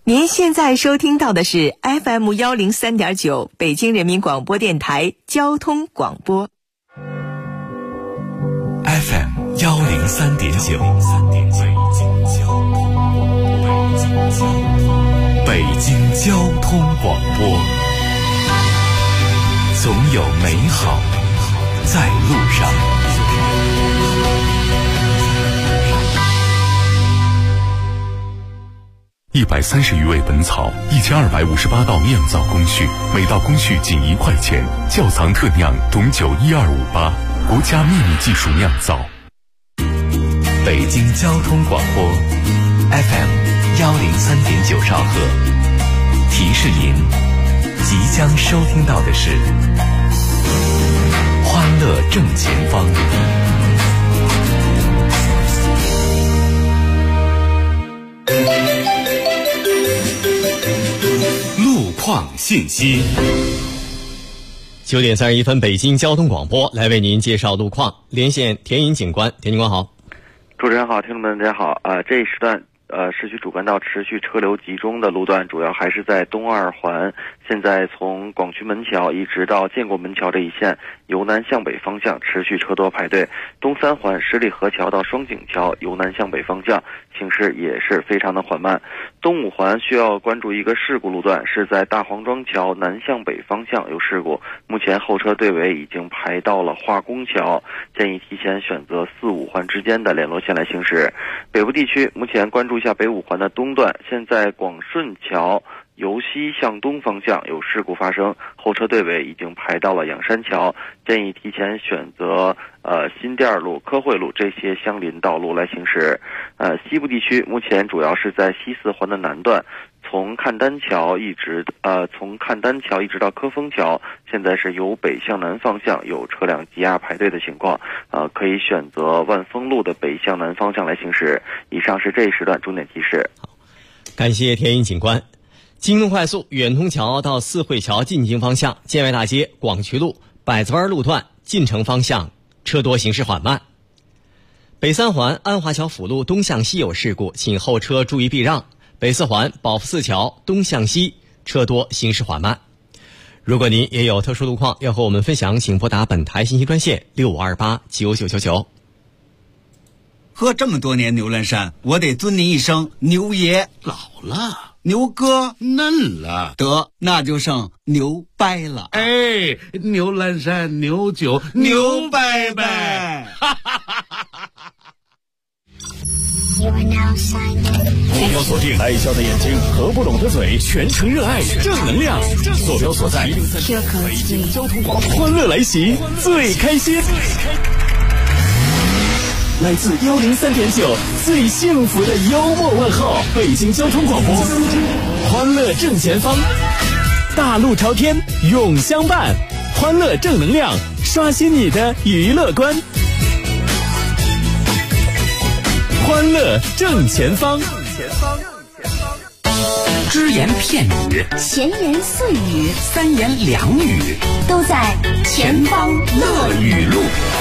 您现在收听到的是 FM103.9 北京人民广播电台交通广播。 FM103.9 北京交通广播，总有美好在路上。130余味本草，1258道酿造工序，每道工序仅1块钱。窖藏特酿董酒12588，国家秘密技术酿造。北京交通广播 FM103.9兆赫，提示您即将收听到的是欢乐正前方。路况信息。 9点31分，北京交通广播来为您介绍路况。连线田颖警官，田警官好。 主持人好，听众们大家好。这一时段市区主干道持续车流集中的路段，主要还是在东二环。现在从广渠门桥一直到建国门桥这一线，由南向北方向持续车多排队。东三环十里河桥到双井桥由南向北方向行驶也是非常的缓慢。东五环需要关注一个事故路段，是在大黄庄桥南向北方向有事故，目前后车队尾已经排到了化工桥，建议提前选择4、5环之间的联络线来行驶。北部地区目前关注一下北五环的东段，现在广顺桥由西向东方向有事故发生，后车队尾已经排到了仰山桥，建议提前选择新店路、科汇路这些相邻道路来行驶。西部地区目前主要是在西四环的南段，从赣丹桥一直到科丰桥，现在是由北向南方向有车辆积压排队的情况，可以选择万丰路的北向南方向来行驶。以上是这一时段重点提示。 好，感谢田颖警官。京东快速远通桥到四惠桥进京方向，建外大街、广渠路、百子湾路段进城方向车多，行驶缓慢。北三环安华桥辅路东向西有事故，请后车注意避让。北四环保福寺桥东向西车多，行驶缓慢。如果您也有特殊路况要和我们分享，请拨打本台信息专线65289999。 喝这么多年牛栏山，我得尊您一声牛爷。 老了， 牛哥嫩了， 得那就剩牛掰了。 哎，牛栏山牛酒牛掰掰，哈哈哈哈哈！ 目标锁定爱笑的眼睛和不拢的嘴，全程热爱正能量。坐标所在北京交通广播，欢乐来袭，最开心。来自103.9最幸福的幽默问候，北京交通广播，欢乐正前方，大路朝天永相伴，欢乐正能量，刷新你的娱乐观。欢乐正前方， 只言片语，闲言碎语，三言两语，都在前方乐语录。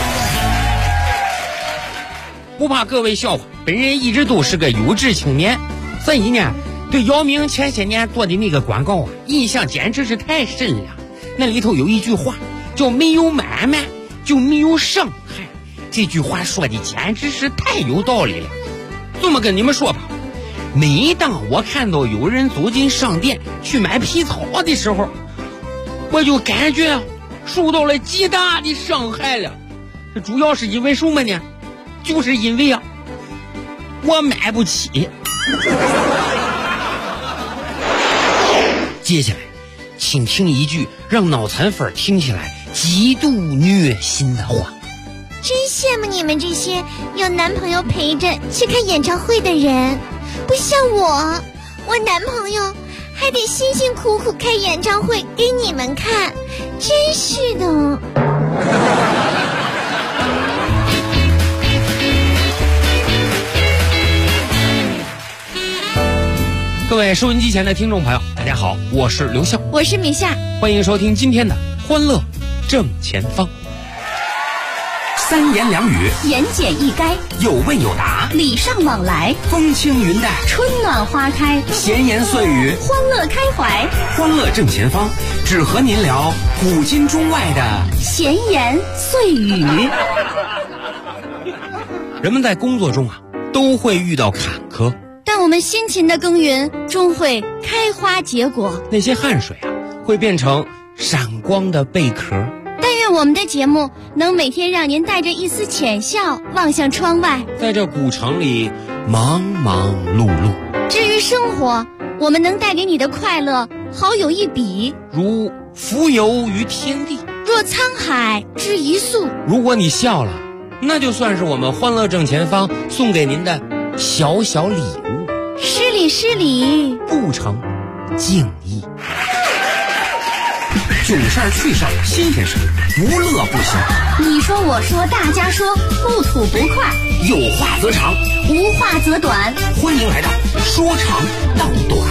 不怕各位笑话，本人一直都是个优质青年，所以呢，对姚明前些年做的那个广告印象简直是太深了。那里头有一句话叫没有买卖就没有伤害，这句话说的简直是太有道理了。这么跟你们说吧，每当我看到有人走进商店去买皮草的时候，我就感觉受到了极大的伤害了。主要是因为什么呢？就是因为我买不起。接下来请听一句让脑残粉听起来极度虐心的话。 真羡慕你们这些有男朋友陪着去看演唱会的人，不像我男朋友还得辛辛苦苦开演唱会给你们看，真是的。 各位收音机前的听众朋友，大家好，我是刘笑， 我是米夏， 欢迎收听今天的欢乐正前方。 三言两语， 言简意赅， 有问有答， 礼尚往来， 风轻云淡， 春暖花开， 闲言碎语， 欢乐开怀， 欢乐正前方，只和您聊古今中外的闲言碎语。 人们在工作中都会遇到坎坷， 但我们辛勤的耕耘终会开花结果， 那些汗水会变成闪光的贝壳。 但愿我们的节目能每天让您带着一丝浅笑望向窗外， 在这古城里忙忙碌碌。 至于生活，我们能带给你的快乐好有一比， 如浮游于天地， 若沧海之一粟。 如果你笑了，那就算是我们欢乐正前方送给您的小小礼物。 失礼失礼， 不成敬意。 囧事儿趣事儿新鲜事儿，无乐不行。 你说我说大家说，不吐不快， 有话则长， 无话则短。 欢迎来到说长道短。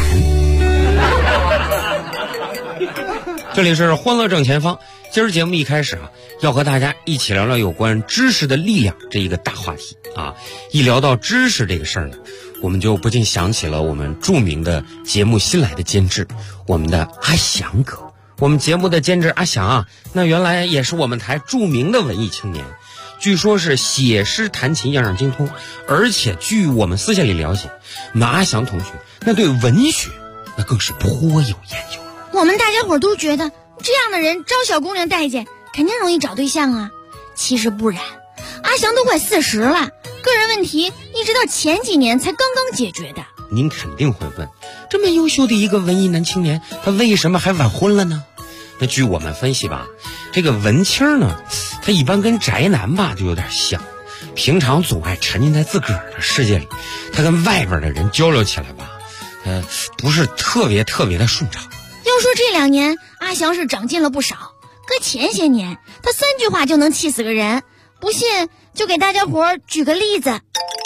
这里是欢乐正前方，今儿节目一开始要和大家一起聊聊有关知识的力量这一个大话题一聊到知识这个事儿呢，我们就不禁想起了我们著名的节目新来的监制，我们的阿翔哥。我们节目的监制阿翔那原来也是我们台著名的文艺青年，据说是写诗弹琴样样精通，而且据我们私下里了解，我们阿翔同学那对文学那更是颇有研究。 我们大家伙都觉得这样的人招小姑娘待见，肯定容易找对象啊。其实不然，阿翔都快40了，个人问题一直到前几年才刚刚解决的。 您肯定会问，这么优秀的一个文艺男青年，他为什么还晚婚了呢？那据我们分析这个文青呢，他一般跟宅男就有点像，平常总爱沉浸在自个儿的世界里，他跟外边的人交流起来不是特别的顺畅。 要说这2年阿翔是长进了不少，搁前些年他3句话就能气死个人，不信就给大家伙举个例子。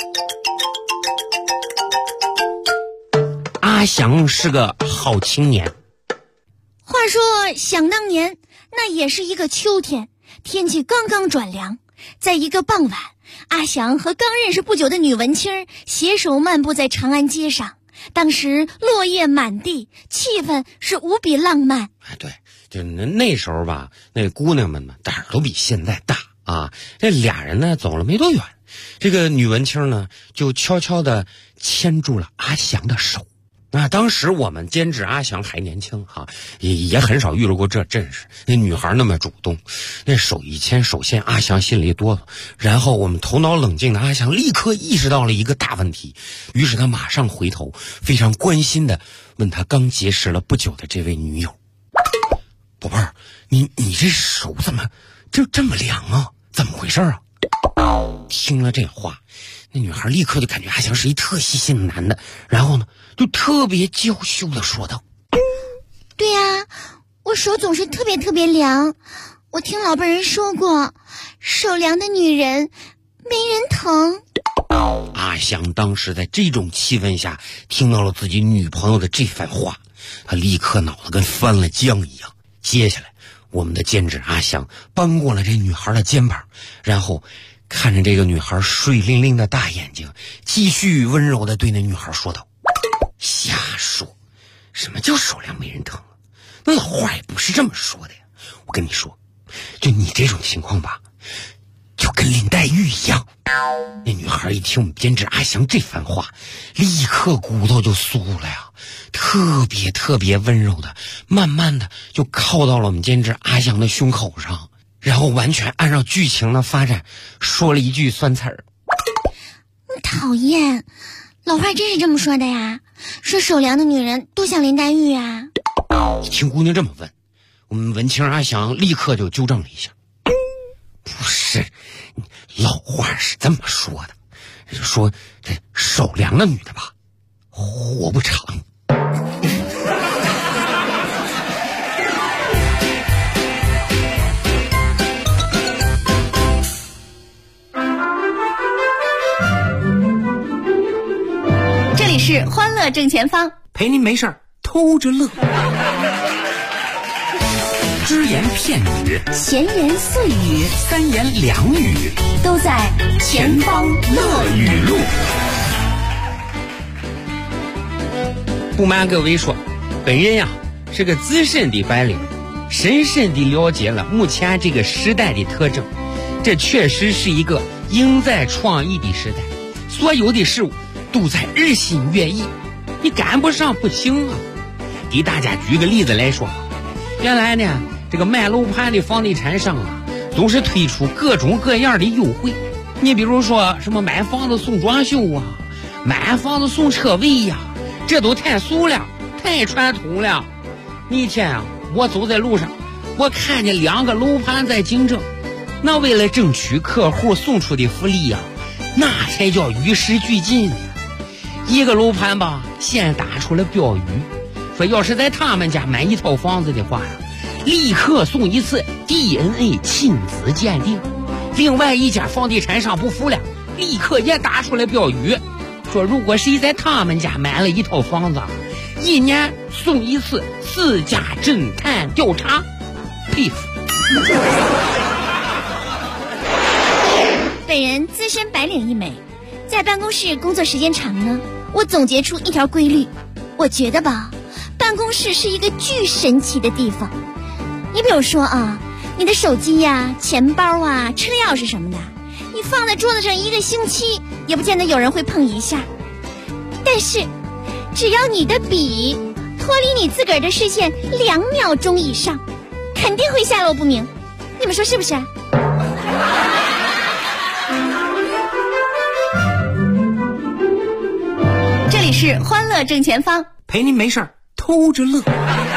阿翔是个好青年。 话说想当年，那也是一个秋天，天气刚刚转凉，在一个傍晚，阿翔和刚认识不久的女文青携手漫步在长安街上。当时落叶满地，气氛是无比浪漫。 对，就那时候那姑娘们胆儿都比现在大这俩人呢走了没多远，这个女文青呢就悄悄地牵住了阿翔的手。那当时我们监制阿翔还年轻也很少遇到过这阵势，那女孩那么主动，那手一牵，首先阿翔心里哆嗦，然后我们头脑冷静的阿翔立刻意识到了一个大问题，于是他马上回头，非常关心的问他刚结识了不久的这位女友：宝贝儿，你这手怎么就这么凉怎么回事听了这话，那女孩立刻就感觉阿翔是一特细心的男的，然后呢就特别娇羞的说道： 对呀，我手总是特别凉，我听老辈人说过，手凉的女人没人疼。 阿翔当时在这种气氛下听到了自己女朋友的这番话，他立刻脑子跟翻了浆一样。接下来我们的监制阿翔搬过了这女孩的肩膀，然后看着这个女孩水灵灵的大眼睛，继续温柔地对那女孩说道：瞎说，什么叫手凉没人疼那老话也不是这么说的呀。我跟你说，就你这种情况就跟林黛玉一样。那女孩一听我们监制阿翔这番话，立刻骨头就酥了呀，特别温柔的慢慢的就靠到了我们监制阿翔的胸口上，然后完全按照剧情的发展说了一句酸词儿： 讨厌，老话真是这么说的呀？说手凉的女人都像林黛玉啊。 一听姑娘这么问，我们文青阿翔立刻就纠正了一下：不是，老话是这么说的，说这手凉的女的活不长。 这里是欢乐正前方， 陪您没事儿偷着乐。 只言片语， 闲言碎语， 三言两语， 都在前方乐语录。 不瞒各位说，本人呀是个资深的白领，深深地了解了目前这个时代的特征。这确实是一个赢在创意的时代，所有的事物都在日新月异，你赶不上不行啊。给大家举个例子来说，原来呢这个卖楼盘的房地产商啊，总是推出各种各样的优惠。你比如说什么买房子送装修啊，买房子送车位呀，这都太俗了，太传统了。那天啊，我走在路上，我看见2个楼盘在竞争，那为了争取客户送出的福利呀，那才叫与时俱进。一个楼盘吧，先打出了标语，说要是在他们家买一套房子的话呀，立刻送一次 DNA 亲子鉴定。另外一家房地产商不服了，立刻也打出了标语，说如果谁在他们家买了一套房子，1年送一次私家侦探调查。佩服。 本人资深白领一枚，在办公室工作时间长呢，我总结出一条规律，我觉得吧，办公室是一个巨神奇的地方。你比如说啊，你的手机呀、钱包啊、车钥匙什么的，你放在桌子上1个星期，也不见得有人会碰一下。但是，只要你的笔脱离你自个儿的视线2秒钟以上，肯定会下落不明。你们说是不是？这里是欢乐正前方， 陪您没事儿偷着乐。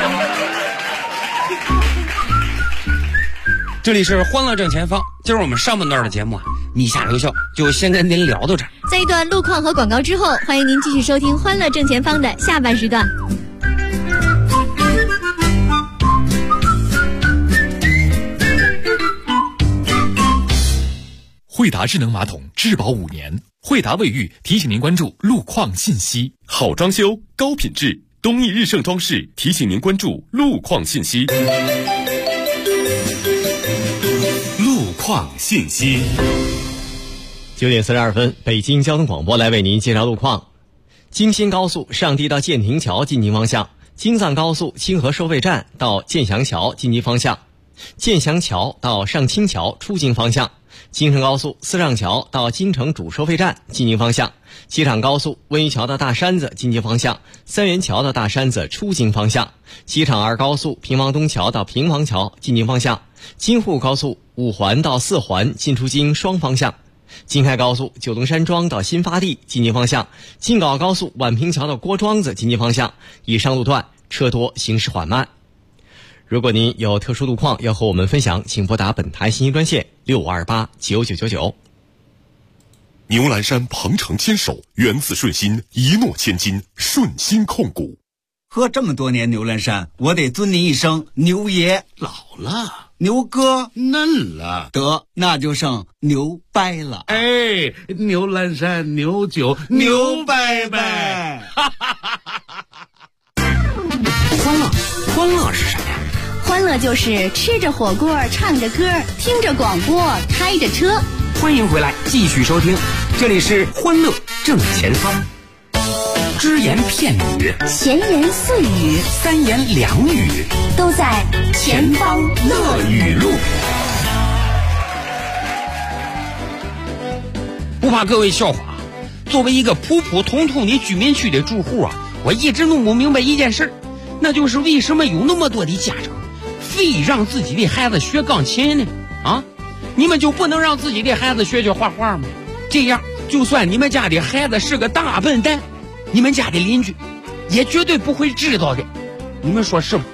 这里是欢乐正前方，今儿我们上半段的节目啊，你下留笑就先跟您聊到这儿。 在一段路况和广告之后，欢迎您继续收听欢乐正前方的下半时段。 惠达智能马桶质保5年，惠达卫浴提醒您关注路况信息。 好装修高品质，东义日盛装饰提醒您关注路况信息。路况信息。 9点42分，北京交通广播来为您介绍路况。京新高速上地到建亭桥进京方向，京藏高速清河收费站到建祥桥进京方向，建祥桥到上清桥出京方向，京承高速四上桥到京承主收费站进京方向，机场高速温榆桥到大山子进京方向，三元桥到大山子出京方向，机场2高速平房东桥到平房桥进京方向，京沪高速5环到4环进出京双方向，京开高速九龙山庄到新发地进京方向，京港澳高速宛平桥到郭庄子进京方向，以上路段车多，行驶缓慢。如果您有特殊路况要和我们分享，请拨打本台信息专线65289999。 牛栏山鹏程牵手，源自顺心，一诺千金，顺心控股。 喝这么多年牛栏山，我得尊您一声牛爷。 老了， 牛哥嫩了， 得那就剩牛掰了。 哎，牛栏山牛酒牛掰掰。 欢乐是什么呀？ 欢乐就是吃着火锅，唱着歌，听着广播，开着车。 欢迎回来，继续收听，这里是欢乐正前方。只言片语， 闲言碎语， 三言两语， 都在前方乐语录。 不怕各位笑话，作为一个普普通通的居民区的住户啊，我一直弄不明白一件事，那就是为什么有那么多的家长非让自己的孩子学钢琴呢？啊，你们就不能让自己的孩子学画画吗？这样，就算你们家的孩子是个大笨蛋，你们家的邻居也绝对不会知道的。你们说是不？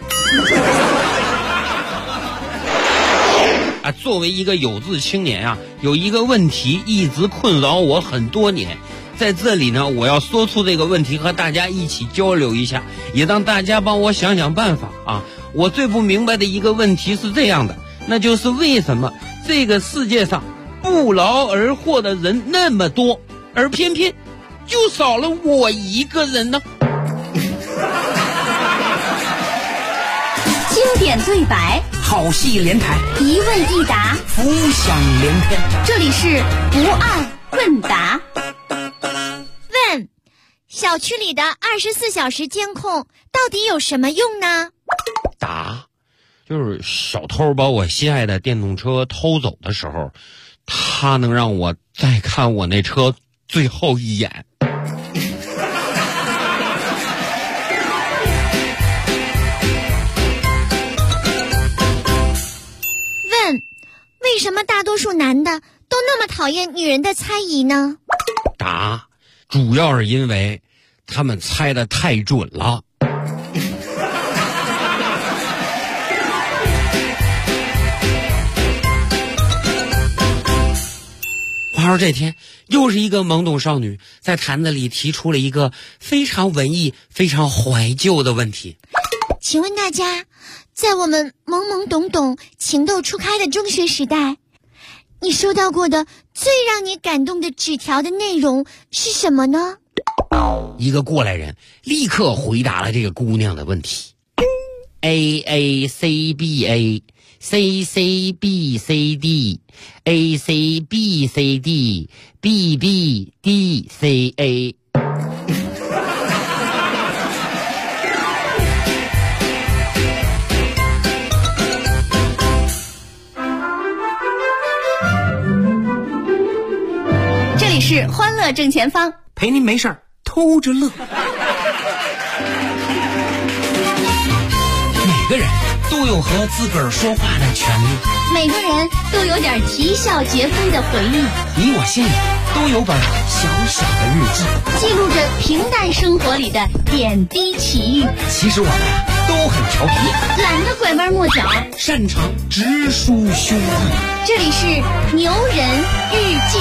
啊，作为一个有志青年啊，有一个问题一直困扰我很多年。在这里呢，我要说出这个问题，和大家一起交流一下，也让大家帮我想想办法啊。我最不明白的一个问题是这样的，那就是为什么这个世界上不劳而获的人那么多，而偏偏就少了我一个人呢？ 经典对白， 好戏连台， 一问一答， 浮想联翩。 这里是不二问答。问：小区里的24小时监控到底有什么用呢？ 答：就是小偷把我心爱的电动车偷走的时候，他能让我再看我那车最后一眼。 问：为什么大多数男的都那么讨厌女人的猜疑呢？ 答：主要是因为他们猜得太准了。话说这天，又是一个懵懂少女在坛子里提出了一个非常文艺、非常怀旧的问题。 请问大家，在我们懵懵懂懂、情窦初开的中学时代，你收到过的最让你感动的纸条的内容是什么呢？ 一个过来人立刻回答了这个姑娘的问题。A A C B A C C B C D A C B C D B B D C A。 这里是欢乐正前方， 陪您没事儿偷着乐。每个人都有和自个儿说话的权利， 每个人都有点啼笑皆非的回忆， 你我心里都有本小小的日记， 记录着平淡生活里的点滴奇遇。 其实我们都很调皮， 懒得拐弯抹角， 擅长直抒胸臆。 这里是牛人日记。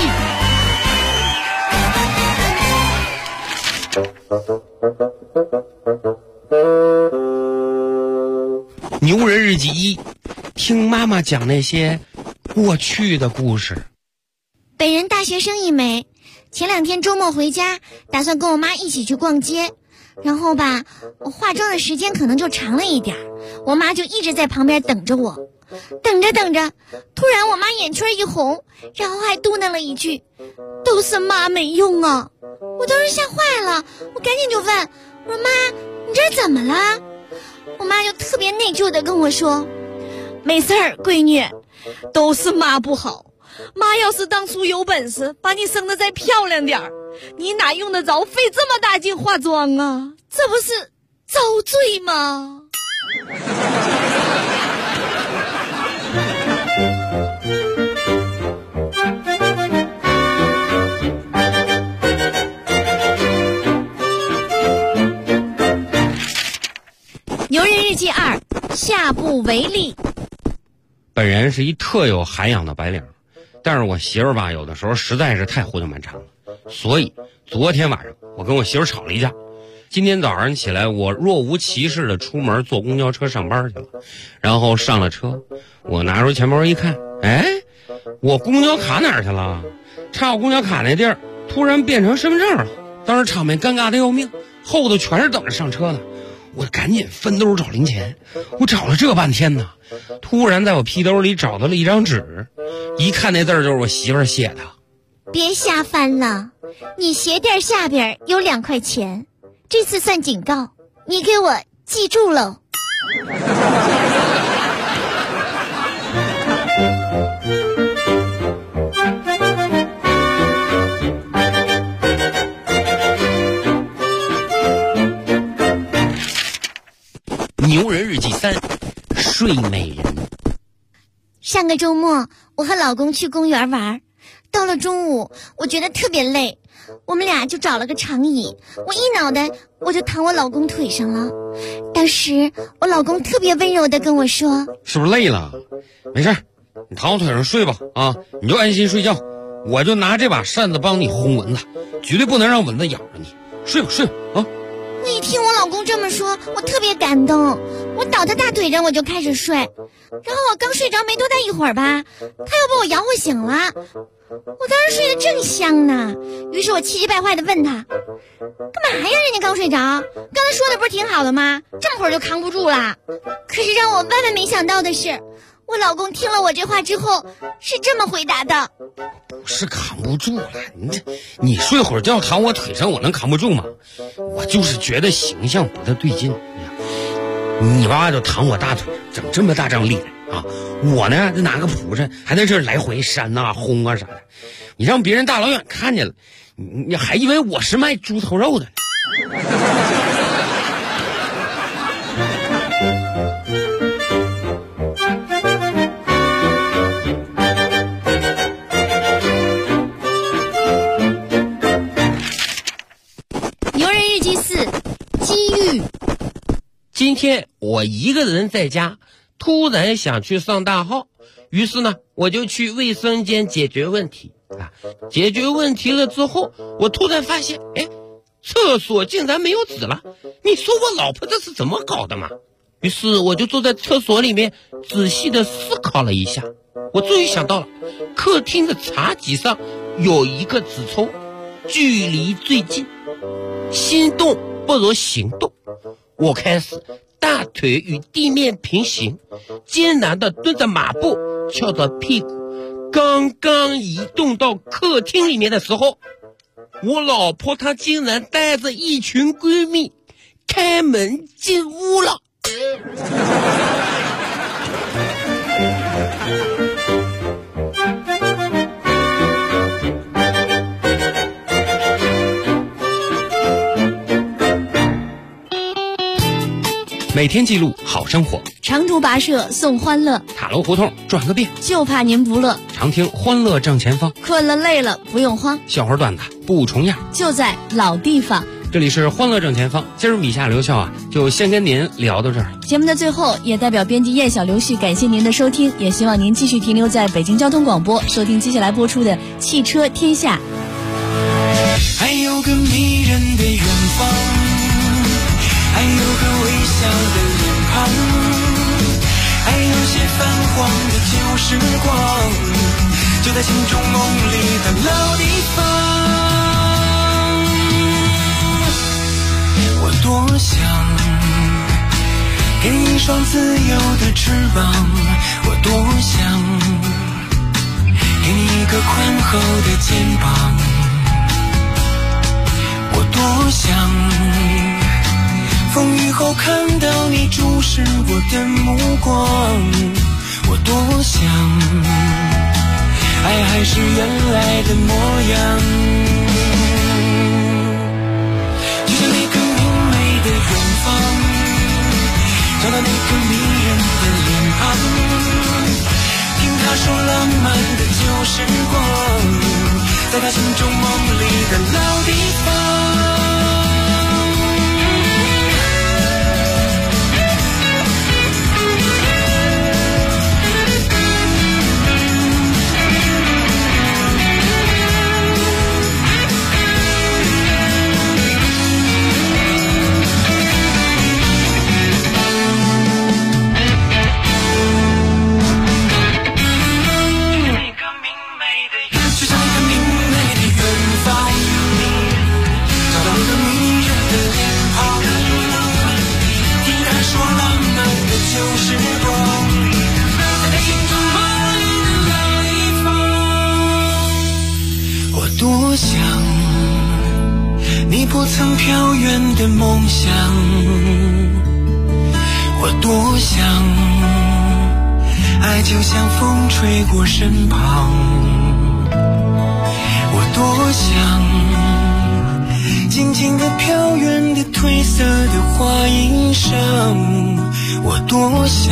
牛人日记1，听妈妈讲那些过去的故事。 本人大学生一枚，前2天周末回家，打算跟我妈一起去逛街，然后吧，我化妆的时间可能就长了一点，我妈就一直在旁边等着我。等着等着，突然我妈眼圈一红，然后还嘟囔了一句：“都是妈没用啊！”我当时吓坏了，我赶紧就问我说：“妈，你这怎么了？”我妈就特别内疚的跟我说：“没事儿，闺女，都是妈不好。妈要是当初有本事把你生得再漂亮点儿，你哪用得着费这么大劲化妆啊？这不是遭罪吗？”牛人日记2，下不为例。 本人是一特有涵养的白领，但是我媳妇儿吧，有的时候实在是太胡搅蛮缠了，所以昨天晚上我跟我媳妇儿吵了一架。今天早上起来，我若无其事的出门坐公交车上班去了，然后上了车，我拿出钱包一看，哎，我公交卡哪儿去了？插我公交卡那地儿突然变成身份证了，当时场面尴尬的要命，后头全是等着上车的。我赶紧分兜找零钱，我找了这半天呢，突然在我屁兜里找到了一张纸，一看那字儿就是我媳妇儿写的。 别瞎翻了，你鞋垫下边有2块钱，这次算警告，你给我记住喽。 牛人日记3，睡美人。 上个周末我和老公去公园玩，到了中午我觉得特别累，我们俩就找了个长椅，我一脑袋我就躺我老公腿上了。当时我老公特别温柔地跟我说：“ 是不是累了？没事，你躺我腿上睡吧，啊，你就安心睡觉，我就拿这把扇子帮你轰蚊子，绝对不能让蚊子咬着你，睡吧睡吧啊。” 我一听我老公这么说，我特别感动， 我倒他大腿上我就开始睡，然后我刚睡着没多大一会儿吧，他又把我摇晃醒了。我当时睡得正香呢，于是我气急败坏地问他：干嘛呀？人家刚睡着，刚才说的不是挺好的吗？这么会儿就扛不住了。可是让我万万没想到的是，我老公听了我这话之后是这么回答的： 不是扛不住了，你睡会儿觉躺我腿上，我能扛不住吗？我就是觉得形象不太对劲。你娃就躺我大腿，整这么大张脸啊！我呢拿个蒲扇还在这来回扇啊轰啊啥的，你让别人大老远看见了，你还以为我是卖猪头肉的呢。 牛人日记4，机遇。 今天我一个人在家，突然想去上大号，于是呢我就去卫生间解决问题啊。解决问题了之后，我突然发现，厕所竟然没有纸了。你说我老婆这是怎么搞的嘛？于是我就坐在厕所里面仔细的思考了一下，我终于想到了，客厅的茶几上有一个纸抽，距离最近，心动不如行动。我开始大腿与地面平行，艰难地蹲着马步，翘着屁股。刚刚移动到客厅里面的时候，我老婆她竟然带着一群闺蜜开门进屋了。每天记录好生活， 长途跋涉送欢乐， 塔楼胡同转个遍， 就怕您不乐。 常听欢乐正前方， 困了累了不用慌， 笑话段子不重样， 就在老地方。 这里是欢乐正前方，今儿米夏刘笑就先跟您聊到这儿。 节目的最后，也代表编辑燕小刘旭感谢您的收听，也希望您继续停留在北京交通广播，收听接下来播出的《汽车天下》。 还有个迷人的远方，还有个微笑的脸庞，还有些泛黄的旧时光，就在心中梦里的老地方。我多想给你一双自由的翅膀，我多想给你一个宽厚的肩膀，我多想风雨后看到你注视我的目光，我多想爱还是原来的模样，就像那个明媚的远方，找到那个迷人的脸庞，听他说浪漫的旧时光，在他心中梦里的老地方。多想你不曾飘远的梦想，我多想爱就像风吹过身旁，我多想静静地飘远的褪色的花衣裳，我多想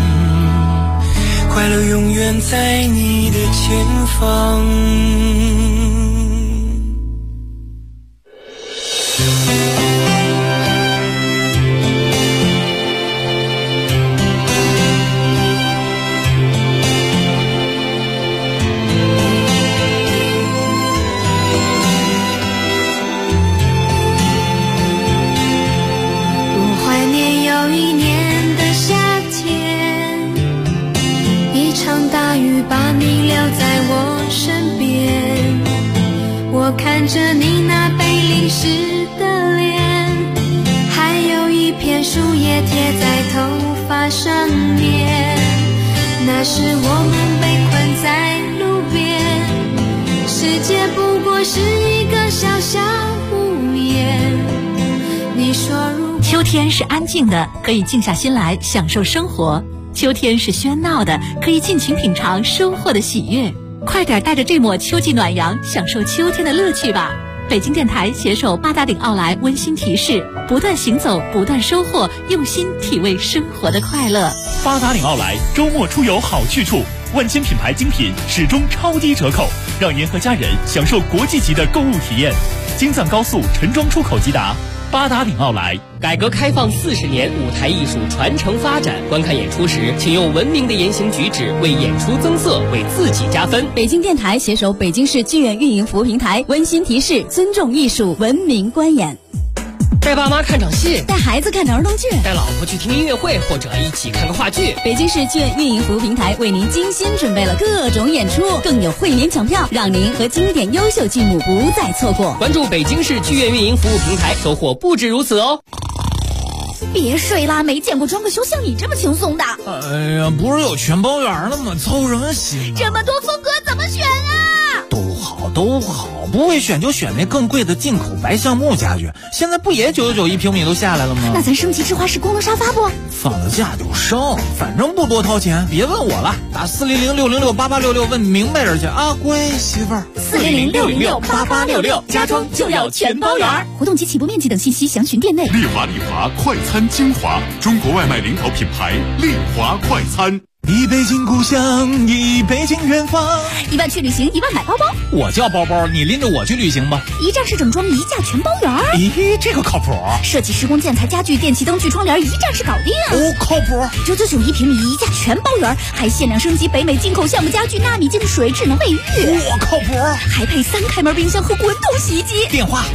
快乐永远在你的前方。 我怀念有一年的我看着你那被淋湿的脸，还有一片树叶贴在头发上面，那时我们被困在路边，世界不过是一个小小屋檐。你说秋天是安静的，可以静下心来享受生活；秋天是喧闹的，可以尽情品尝收获的喜悦。快点带着这抹秋季暖阳，享受秋天的乐趣吧！北京电台携手八达岭奥莱温馨提示：不断行走，不断收获，用心体味生活的快乐。 八达岭奥莱周末出游好去处，万千品牌精品始终超低折扣，让您和家人享受国际级的购物体验。京藏高速陈庄出口即达。八达岭奥莱。 改革开放40年，舞台艺术传承发展。观看演出时，请用文明的言行举止为演出增色，为自己加分。 北京电台携手北京市剧院运营服务平台温馨提示：尊重艺术，文明观演。 带爸妈看场戏， 带孩子看儿童剧， 带老婆去听音乐会，或者一起看个话剧。 北京市剧院运营服务平台为您精心准备了各种演出，更有会员抢票，让您和经典优秀剧目不再错过。 关注北京市剧院运营服务平台，收获不止如此哦。 别睡啦，没见过装个修像你这么轻松的。 哎呀，不是有全包圆了吗？凑什么心啊？ 这么多风格怎么选啊？ 都好，不会选就选那更贵的进口白橡木家具，现在不也991平米都下来了吗？ 那咱升级智化式功能沙发不？ 放了假就升，反正不多掏钱，别问我了，打400-606-8866问明白人去啊，乖媳妇儿。 400-606-8866，家装就要全包圆。活动及起步面积等信息详询店内。 丽华快餐精华，中国外卖领导品牌丽华快餐。 一北京故乡，一北京远方。 1万去旅行，1万买包包。 我叫包包，你拎着我去旅行吧。 一站式整装，一价全包圆。 咦，这个靠谱。 设计施工建材家具电气灯具窗帘一站式搞定。 哦，靠谱。 999一平米，一价全包圆，还限量升级北美进口橡木家具纳米净水智能卫浴。 我靠谱。 还配3开门冰箱和滚筒洗衣机。 电话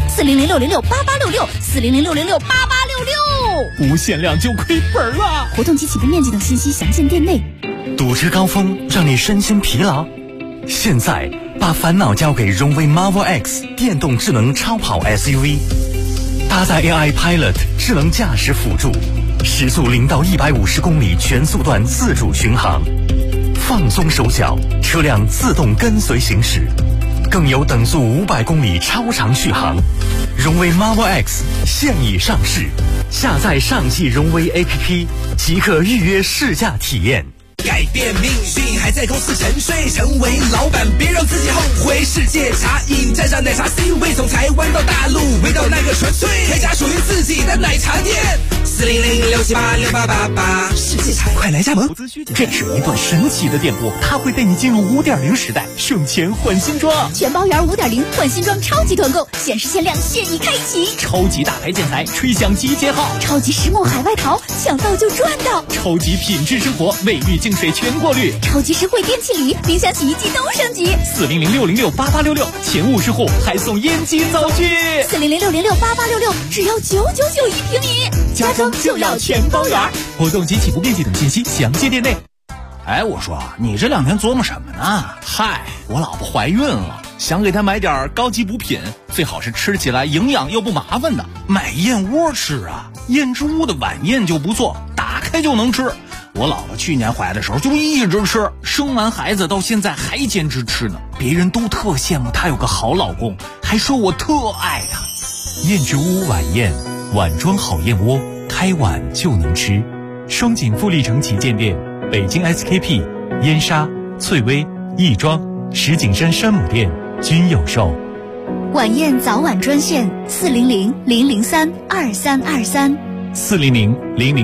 400-606-8866，400-606-8866。 不限量就亏本了。 活动及起步面积等信息详见店内。 堵车高峰让你身心疲劳，现在把烦恼交给荣威 Marvel X 电动智能超跑 SUV， 搭载 AI Pilot 智能驾驶辅助，时速0到150公里全速段自主巡航，放松手脚，车辆自动跟随行驶，更有等速500公里超长续航。荣威 Marvel X 现已上市，下载上汽荣威 APP 即可预约试驾体验。 改变命运还在公司沉睡，成为老板别让自己后悔。世界茶饮站上奶茶 C 位，从台湾到大陆，味道那个纯粹，开家属于自己的奶茶店。400-678-6888，世界茶快来加盟。 这是一段神奇的电波，它会带你进入5.0时代，省钱换新装。 全包圆5.0换新装超级团购，限时限量现已开启。 超级大牌建材，吹响集结号。 超级实木海外淘，抢到就赚到。 超级品质生活，卫浴净水全过滤。 超级实惠电器礼，冰箱洗衣机都升级。 400-606-8866，前50户还送烟机灶具。 400-606-8866，只要999一平米，家装就要全包圆。 活动及起步面积等信息详见店内。 哎，我说你这2天琢磨什么呢？ 嗨，我老婆怀孕了，想给她买点高级补品，最好是吃起来营养又不麻烦的。 买燕窝吃啊，燕之屋的晚宴就不错，打开就能吃。我老婆去年怀的时候就一直吃，生完孩子到现在还坚持吃呢。别人都特羡慕她有个好老公，还说我特爱她。 燕之屋晚宴，碗装好燕窝，开碗就能吃。双井富力城旗舰店，北京 SKP、燕莎、翠微、亦庄、石景山山姆店均有售。 晚宴早晚专线400-003-2323， 400-00